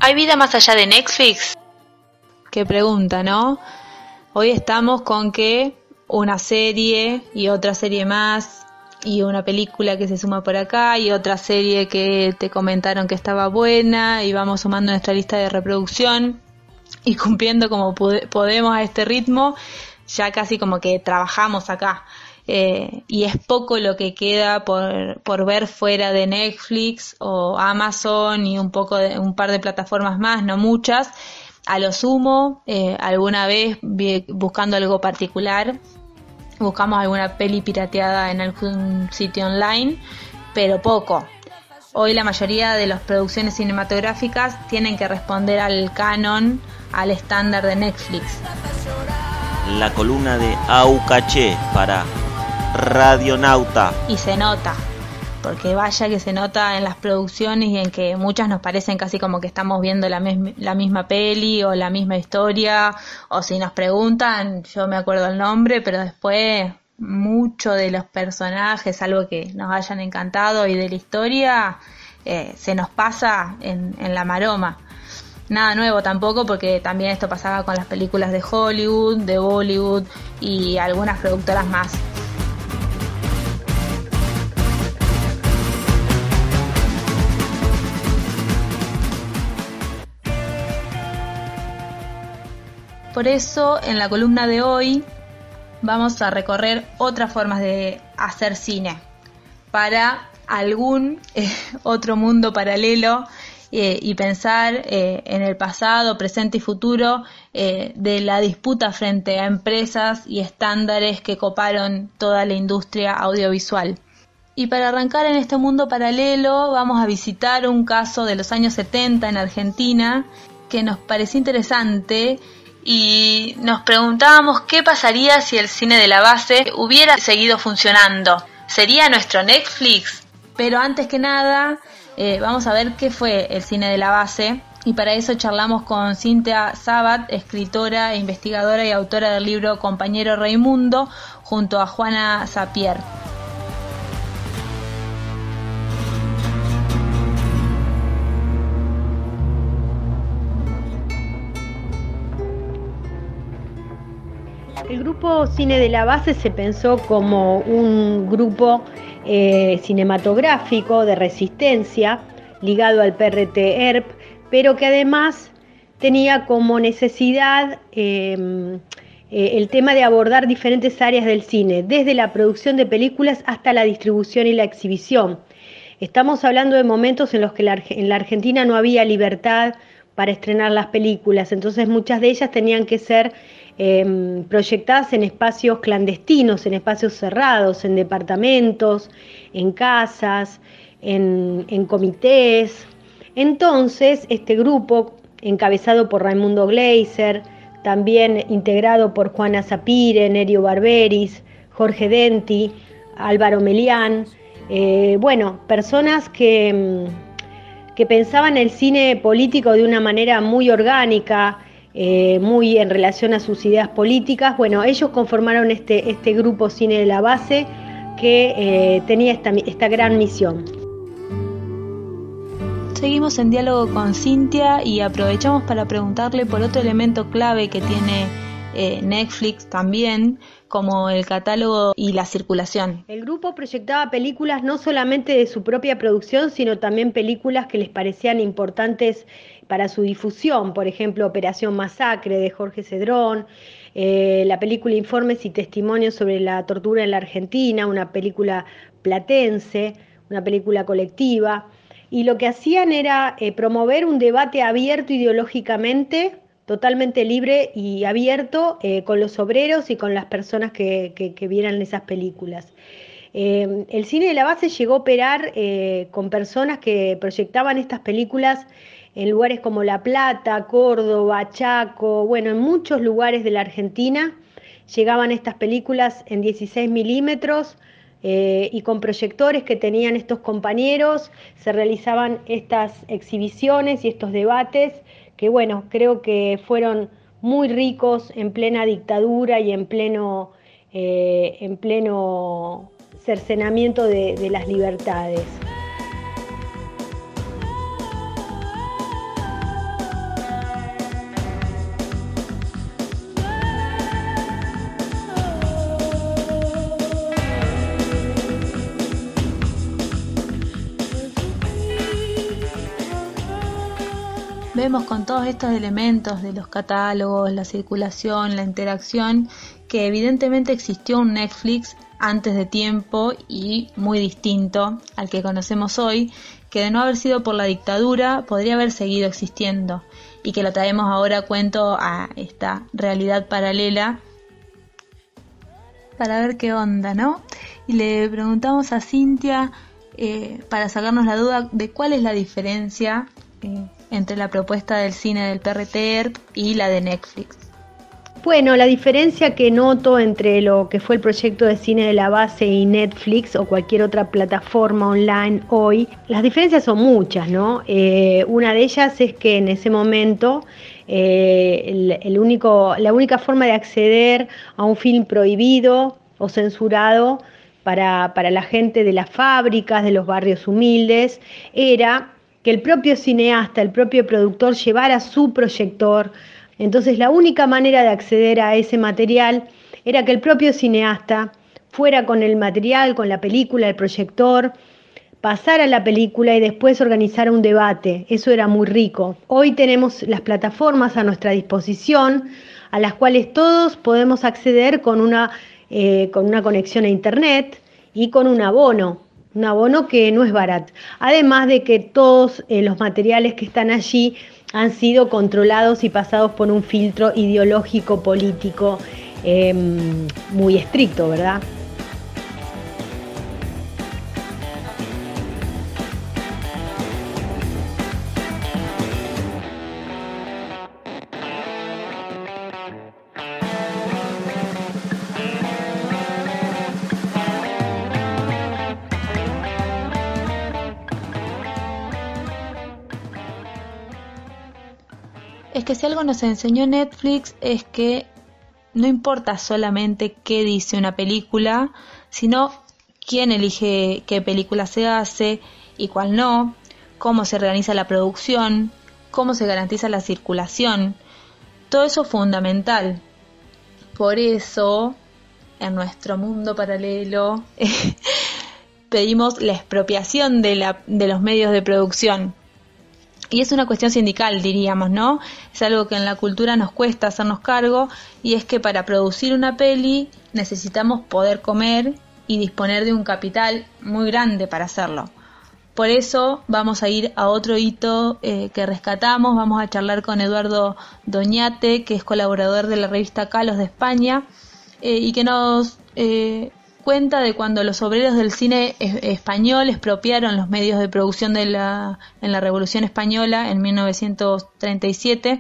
¿Hay vida más allá de Netflix? Qué pregunta, ¿no? Hoy estamos con que una serie y otra serie más y una película que se suma por acá y otra serie que te comentaron que estaba buena y vamos sumando nuestra lista de reproducción y cumpliendo como podemos a este ritmo, ya casi como que trabajamos acá. Y es poco lo que queda por ver fuera de Netflix o Amazon y un par de plataformas más, no muchas. A lo sumo, alguna vez buscando algo particular, buscamos alguna peli pirateada en algún sitio online, pero poco. Hoy la mayoría de las producciones cinematográficas tienen que responder al canon, al estándar de Netflix. La columna de Aucaché para Radionauta. Y se nota, porque vaya que se nota en las producciones y en que muchas nos parecen casi como que estamos viendo la misma peli o la misma historia, o si nos preguntan, yo me acuerdo el nombre, pero después mucho de los personajes, algo que nos hayan encantado y de la historia, se nos pasa en la maroma. Nada nuevo tampoco, porque también esto pasaba con las películas de Hollywood, de Bollywood y algunas productoras más. Por eso, en la columna de hoy vamos a recorrer otras formas de hacer cine para algún otro mundo paralelo y pensar en el pasado, presente y futuro de la disputa frente a empresas y estándares que coparon toda la industria audiovisual. Y para arrancar en este mundo paralelo vamos a visitar un caso de los años 70 en Argentina que nos pareció interesante. Y nos preguntábamos qué pasaría si el cine de la base hubiera seguido funcionando. ¿Sería nuestro Netflix? Pero antes que nada, vamos a ver qué fue el cine de la base. Y para eso charlamos con Cintia Sabat, escritora, investigadora y autora del libro Compañero Raimundo, junto a Juana Sapier. El grupo Cine de la Base se pensó como un grupo cinematográfico de resistencia ligado al PRT-ERP, pero que además tenía como necesidad el tema de abordar diferentes áreas del cine, desde la producción de películas hasta la distribución y la exhibición. Estamos hablando de momentos en los que en la Argentina no había libertad para estrenar las películas, entonces muchas de ellas tenían que ser proyectadas en espacios clandestinos, en espacios cerrados, en departamentos, en casas, en comités. Entonces, este grupo, encabezado por Raimundo Gleiser, también integrado por Juana Sapire, Nerio Barberis, Jorge Denti, Álvaro Melián, personas que pensaban el cine político de una manera muy orgánica, muy en relación a sus ideas políticas. Bueno, ellos conformaron este grupo Cine de la Base que tenía esta gran misión. Seguimos en diálogo con Cintia y aprovechamos para preguntarle por otro elemento clave que tiene Netflix también, como el catálogo y la circulación. El grupo proyectaba películas no solamente de su propia producción, sino también películas que les parecían importantes para su difusión, por ejemplo, Operación Masacre de Jorge Cedrón, la película Informes y Testimonios sobre la tortura en la Argentina, una película platense, una película colectiva, y lo que hacían era promover un debate abierto ideológicamente, totalmente libre y abierto con los obreros y con las personas que vieran esas películas. El cine de la base llegó a operar con personas que proyectaban estas películas en lugares como La Plata, Córdoba, Chaco, en muchos lugares de la Argentina llegaban estas películas en 16 milímetros y con proyectores que tenían estos compañeros se realizaban estas exhibiciones y estos debates que creo que fueron muy ricos en plena dictadura y en pleno cercenamiento de las libertades. vemos con todos estos elementos de los catálogos, la circulación, la interacción, que evidentemente existió un Netflix antes de tiempo y muy distinto al que conocemos hoy, que de no haber sido por la dictadura podría haber seguido existiendo y que lo traemos ahora a cuento a esta realidad paralela para ver qué onda, ¿no? Y le preguntamos a Cintia para sacarnos la duda de cuál es la diferencia entre la propuesta del cine del PRT-ERP y la de Netflix. Bueno, la diferencia que noto entre lo que fue el proyecto de cine de la base y Netflix o cualquier otra plataforma online hoy, las diferencias son muchas, ¿no? Una de ellas es que en ese momento la única forma de acceder a un film prohibido o censurado para la gente de las fábricas, de los barrios humildes, era que el propio cineasta, el propio productor llevara su proyector. Entonces la única manera de acceder a ese material era que el propio cineasta fuera con el material, con la película, el proyector, pasara la película y después organizara un debate. Eso era muy rico. Hoy tenemos las plataformas a nuestra disposición, a las cuales todos podemos acceder con una conexión a internet y con un abono que no es barato. Además de que todos los materiales que están allí han sido controlados y pasados por un filtro ideológico político muy estricto, ¿verdad? Es que si algo nos enseñó Netflix es que no importa solamente qué dice una película, sino quién elige qué película se hace y cuál no, cómo se organiza la producción, cómo se garantiza la circulación. Todo eso es fundamental. Por eso, en nuestro mundo paralelo, pedimos la expropiación de los medios de producción. Y es una cuestión sindical, diríamos, ¿no? Es algo que en la cultura nos cuesta hacernos cargo, y es que para producir una peli necesitamos poder comer y disponer de un capital muy grande para hacerlo. Por eso vamos a ir a otro hito que rescatamos. Vamos a charlar con Eduardo Doñate, que es colaborador de la revista Kalos de España, y que nos cuenta de cuando los obreros del cine español expropiaron los medios de producción en la Revolución Española en 1937,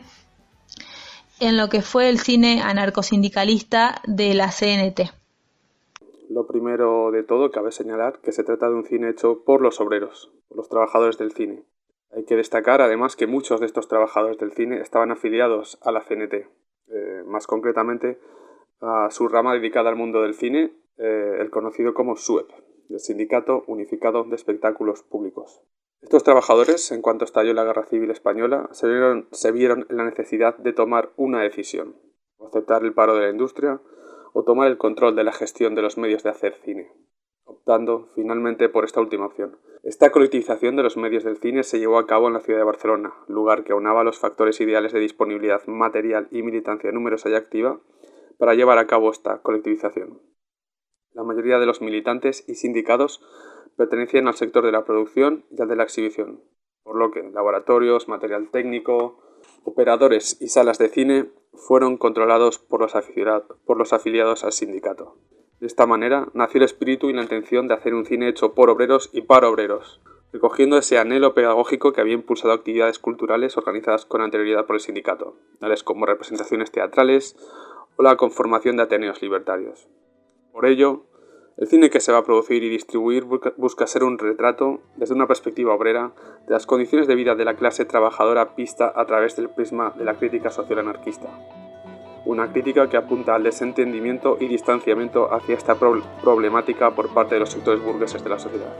en lo que fue el cine anarcosindicalista de la CNT. Lo primero de todo, cabe señalar que se trata de un cine hecho por los obreros, por los trabajadores del cine. Hay que destacar además que muchos de estos trabajadores del cine estaban afiliados a la CNT, más concretamente a su rama dedicada al mundo del cine, el conocido como SUEP, el Sindicato Unificado de Espectáculos Públicos. Estos trabajadores, en cuanto estalló la Guerra Civil Española, se vieron en la necesidad de tomar una decisión: aceptar el paro de la industria o tomar el control de la gestión de los medios de hacer cine, optando finalmente por esta última opción. Esta colectivización de los medios del cine se llevó a cabo en la ciudad de Barcelona, lugar que aunaba los factores ideales de disponibilidad material y militancia numerosa y activa para llevar a cabo esta colectivización. La mayoría de los militantes y sindicados pertenecían al sector de la producción y al de la exhibición, por lo que laboratorios, material técnico, operadores y salas de cine fueron controlados por los afiliados al sindicato. De esta manera nació el espíritu y la intención de hacer un cine hecho por obreros y para obreros, recogiendo ese anhelo pedagógico que había impulsado actividades culturales organizadas con anterioridad por el sindicato, tales como representaciones teatrales o la conformación de ateneos libertarios. Por ello, el cine que se va a producir y distribuir busca ser un retrato, desde una perspectiva obrera, de las condiciones de vida de la clase trabajadora vista a través del prisma de la crítica social anarquista. Una crítica que apunta al desentendimiento y distanciamiento hacia esta problemática por parte de los sectores burgueses de la sociedad.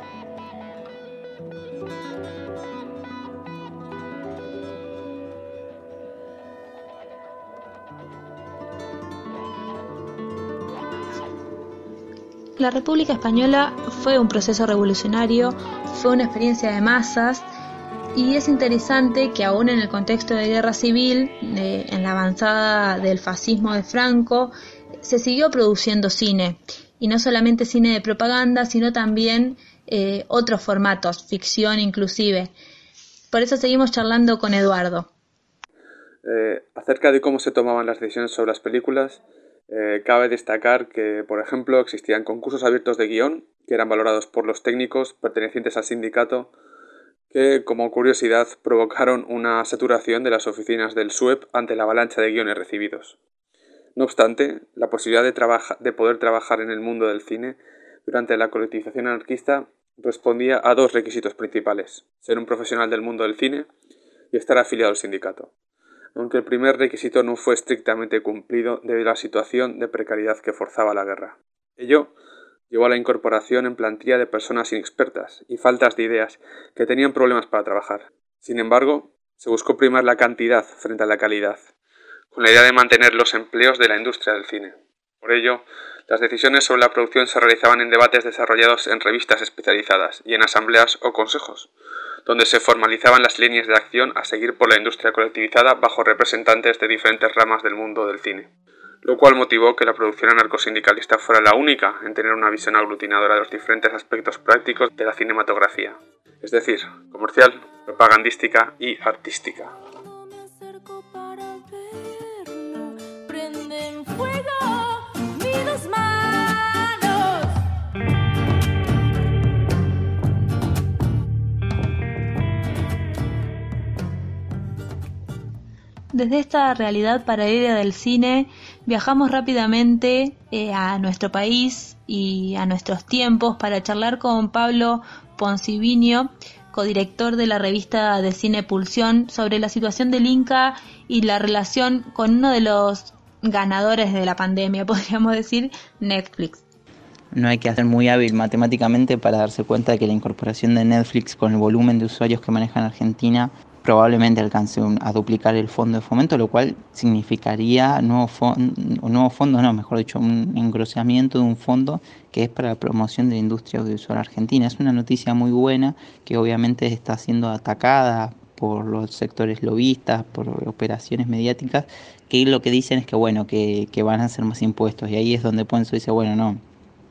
La República Española fue un proceso revolucionario, fue una experiencia de masas Y es interesante que aún en el contexto de guerra civil, en la avanzada del fascismo de Franco, se siguió produciendo cine. Y no solamente cine de propaganda, sino también otros formatos, ficción inclusive. Por eso seguimos charlando con Eduardo. Acerca de cómo se tomaban las decisiones sobre las películas, cabe destacar que, por ejemplo, existían concursos abiertos de guión que eran valorados por los técnicos pertenecientes al sindicato, que, como curiosidad, provocaron una saturación de las oficinas del SUEP ante la avalancha de guiones recibidos. No obstante, la posibilidad de poder trabajar en el mundo del cine durante la colectivización anarquista respondía a dos requisitos principales: ser un profesional del mundo del cine y estar afiliado al sindicato, aunque el primer requisito no fue estrictamente cumplido debido a la situación de precariedad que forzaba la guerra. Ello llevó a la incorporación en plantilla de personas inexpertas y faltas de ideas que tenían problemas para trabajar. Sin embargo, se buscó primar la cantidad frente a la calidad, con la idea de mantener los empleos de la industria del cine. Por ello, las decisiones sobre la producción se realizaban en debates desarrollados en revistas especializadas y en asambleas o consejos, donde se formalizaban las líneas de acción a seguir por la industria colectivizada bajo representantes de diferentes ramas del mundo del cine, lo cual motivó que la producción anarcosindicalista fuera la única en tener una visión aglutinadora de los diferentes aspectos prácticos de la cinematografía, es decir, comercial, propagandística y artística. Desde esta realidad paralela del cine, viajamos rápidamente a nuestro país y a nuestros tiempos para charlar con Pablo Poncivinio, codirector de la revista de cine Pulsión, sobre la situación del Inca y la relación con uno de los ganadores de la pandemia, podríamos decir, Netflix. No hay que ser muy hábil matemáticamente para darse cuenta de que la incorporación de Netflix con el volumen de usuarios que maneja en Argentina probablemente alcance a duplicar el fondo de fomento, lo cual significaría un engrosamiento de un fondo que es para la promoción de la industria audiovisual argentina. Es una noticia muy buena que obviamente está siendo atacada por los sectores lobistas, por operaciones mediáticas, que lo que dicen es que van a hacer más impuestos, y ahí es donde Ponzo dice, no,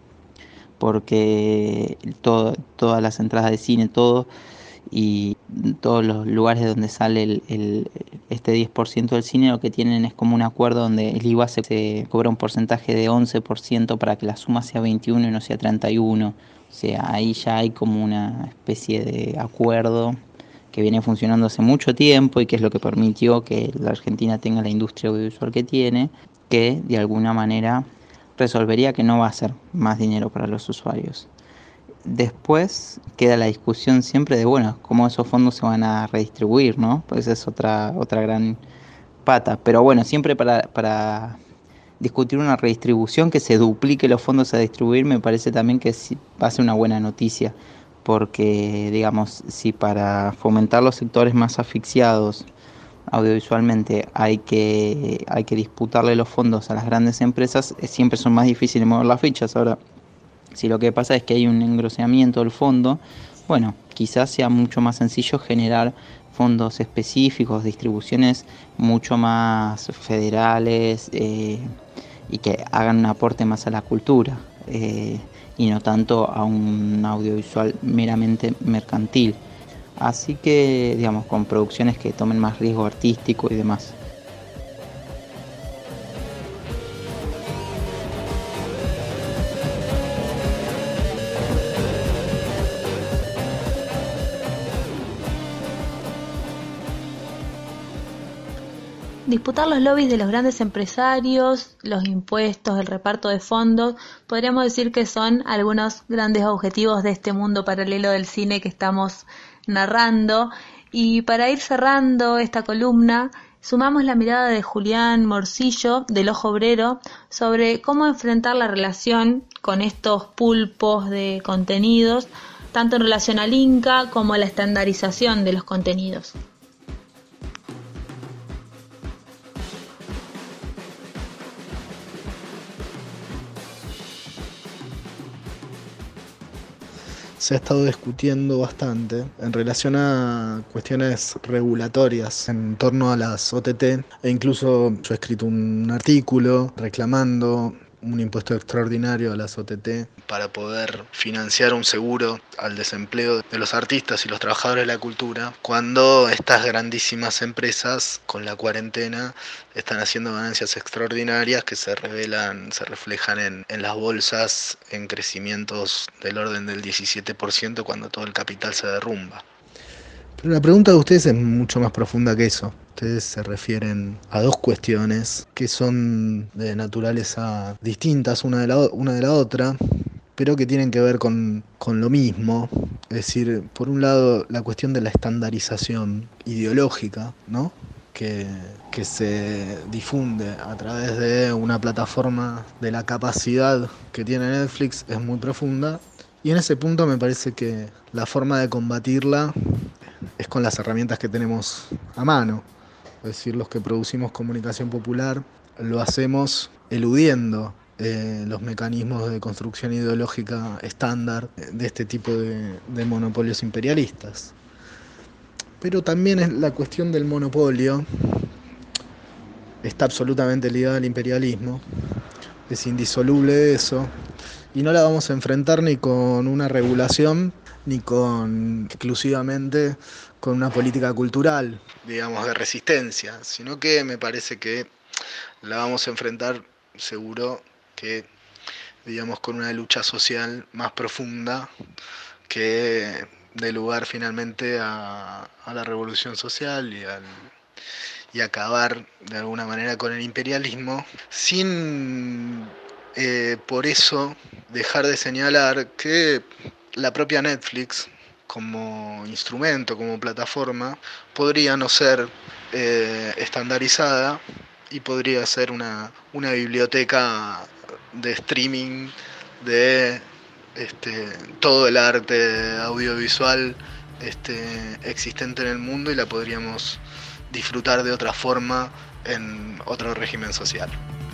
porque todas las entradas de cine, todo, y todos los lugares donde sale este 10% del cine, lo que tienen es como un acuerdo donde el IVA se cobra un porcentaje de 11% para que la suma sea 21 y no sea 31. O sea, ahí ya hay como una especie de acuerdo que viene funcionando hace mucho tiempo y que es lo que permitió que la Argentina tenga la industria audiovisual que tiene, que de alguna manera resolvería que no va a ser más dinero para los usuarios. Después queda la discusión siempre de, cómo esos fondos se van a redistribuir, ¿no? Pues es otra gran pata. Pero siempre para discutir una redistribución que se duplique los fondos a distribuir, me parece también que va a ser una buena noticia. Porque, digamos, si para fomentar los sectores más asfixiados audiovisualmente hay que disputarle los fondos a las grandes empresas, siempre son más difíciles mover las fichas. Ahora, si lo que pasa es que hay un engrosamiento del fondo, quizás sea mucho más sencillo generar fondos específicos, distribuciones mucho más federales y que hagan un aporte más a la cultura y no tanto a un audiovisual meramente mercantil. Así que, digamos, con producciones que tomen más riesgo artístico y demás. Disputar los lobbies de los grandes empresarios, los impuestos, el reparto de fondos, podríamos decir que son algunos grandes objetivos de este mundo paralelo del cine que estamos narrando. Y para ir cerrando esta columna, sumamos la mirada de Julián Morcillo, del Ojo Obrero, sobre cómo enfrentar la relación con estos pulpos de contenidos, tanto en relación al Inca como a la estandarización de los contenidos. se ha estado discutiendo bastante en relación a cuestiones regulatorias en torno a las OTT, e incluso yo he escrito un artículo reclamando un impuesto extraordinario a las OTT para poder financiar un seguro al desempleo de los artistas y los trabajadores de la cultura, cuando estas grandísimas empresas con la cuarentena están haciendo ganancias extraordinarias que se reflejan en las bolsas en crecimientos del orden del 17% cuando todo el capital se derrumba. Pero la pregunta de ustedes es mucho más profunda que eso. Ustedes se refieren a dos cuestiones que son de naturaleza distintas una de la otra, pero que tienen que ver con lo mismo. Es decir, por un lado, la cuestión de la estandarización ideológica, ¿no?, que se difunde a través de una plataforma, de la capacidad que tiene Netflix, es muy profunda. Y en ese punto me parece que la forma de combatirla es con las herramientas que tenemos a mano. Es decir, los que producimos comunicación popular lo hacemos eludiendo los mecanismos de construcción ideológica estándar de este tipo de monopolios imperialistas. Pero también es la cuestión del monopolio está absolutamente ligada al imperialismo, es indisoluble de eso, y no la vamos a enfrentar ni con una regulación ni exclusivamente con una política cultural, digamos, de resistencia, sino que me parece que la vamos a enfrentar seguro que, digamos, con una lucha social más profunda que dé lugar finalmente a la revolución social y acabar de alguna manera con el imperialismo, sin por eso dejar de señalar que la propia Netflix, como instrumento, como plataforma, podría no ser estandarizada y podría ser una biblioteca de streaming de todo el arte audiovisual existente en el mundo, y la podríamos disfrutar de otra forma en otro régimen social.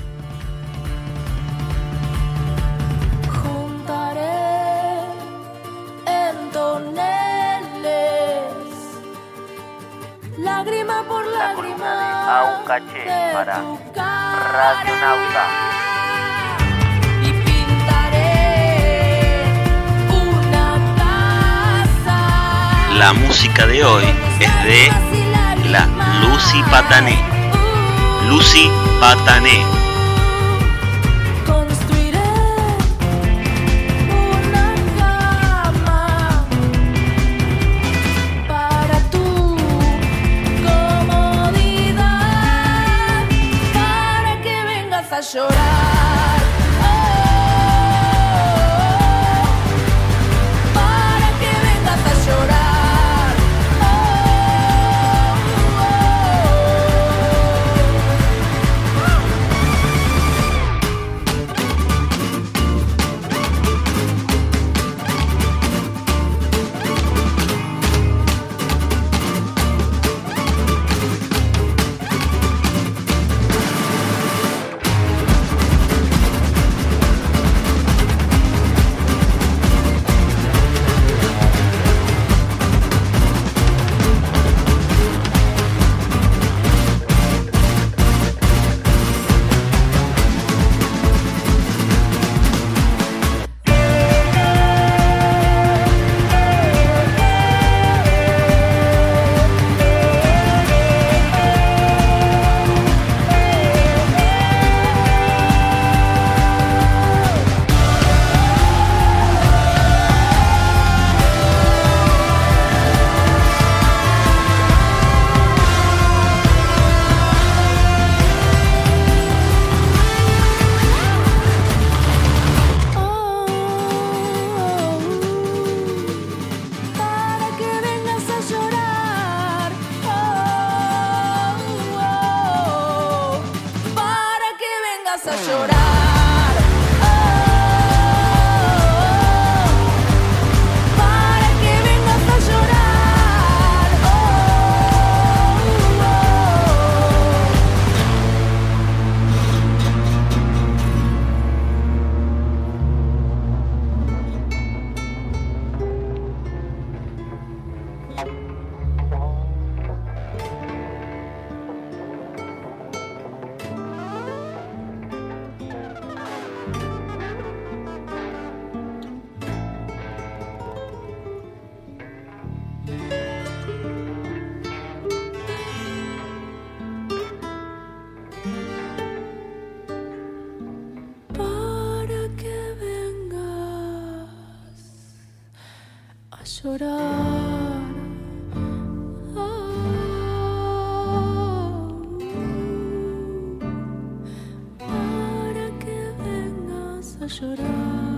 Lágrima por la columna de Aucaché para Radionauta. Y pintaré una casa. La música de hoy es de la Lucy Patané. Lucy Patané. Llorar, para que vengas a llorar, a llorar. Para que vengas a llorar.